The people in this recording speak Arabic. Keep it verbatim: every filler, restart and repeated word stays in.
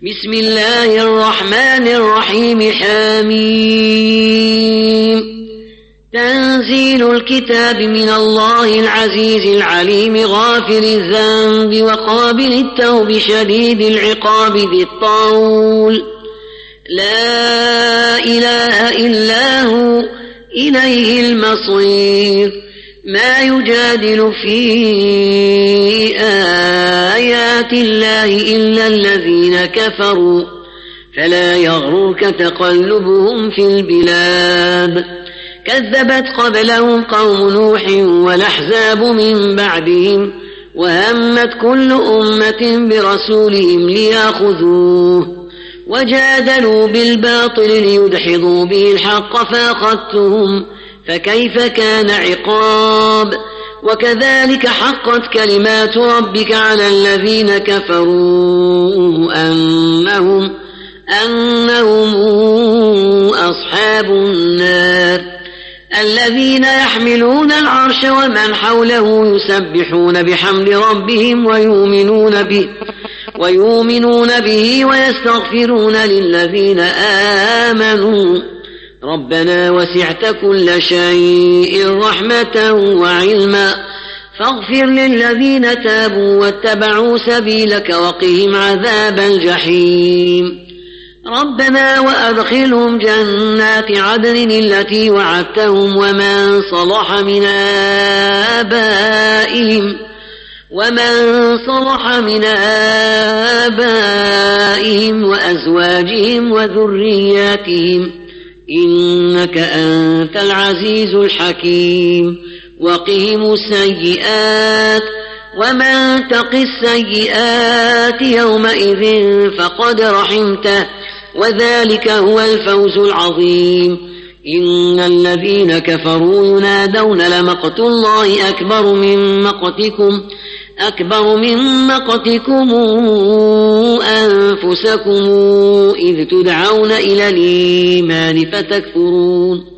بسم الله الرحمن الرحيم حميم تنزيل الكتاب من الله العزيز العليم غافر الذنب وقابل التوب شديد العقاب ذي الطول لا إله إلا هو إليه المصير ما يجادل في آيات الله إلا الذين كفروا فلا يغرك تقلبهم في البلاد كذبت قبلهم قوم نوح والأحزاب من بعدهم وهمت كل أمة برسولهم ليأخذوه وجادلوا بالباطل ليدحضوا به الحق فأخذتهم فكيف كان عقاب وكذلك حقت كلمات ربك على الذين كفروا أنهم أنهم أصحاب النار الذين يحملون العرش ومن حوله يسبحون بحمد ربهم ويؤمنون به ويؤمنون به ويستغفرون للذين آمنوا ربنا وسعت كل شيء رحمة وعلما فاغفر للذين تابوا واتبعوا سبيلك وقهم عذاب الجحيم ربنا وأدخلهم جنات عدن التي وعدتهم ومن صلح من آبائهم ومن صلح من آبائهم وأزواجهم وذرياتهم إنك أنت العزيز الحكيم وقهم السيئات ومن تق السيئات يومئذ فقد رحمته وذلك هو الفوز العظيم إن الذين كفروا ينادون لمقت الله أكبر من مقتكم أكبر من مقتكم أنفسكم إذ تدعون إلى الإيمان فتكفرون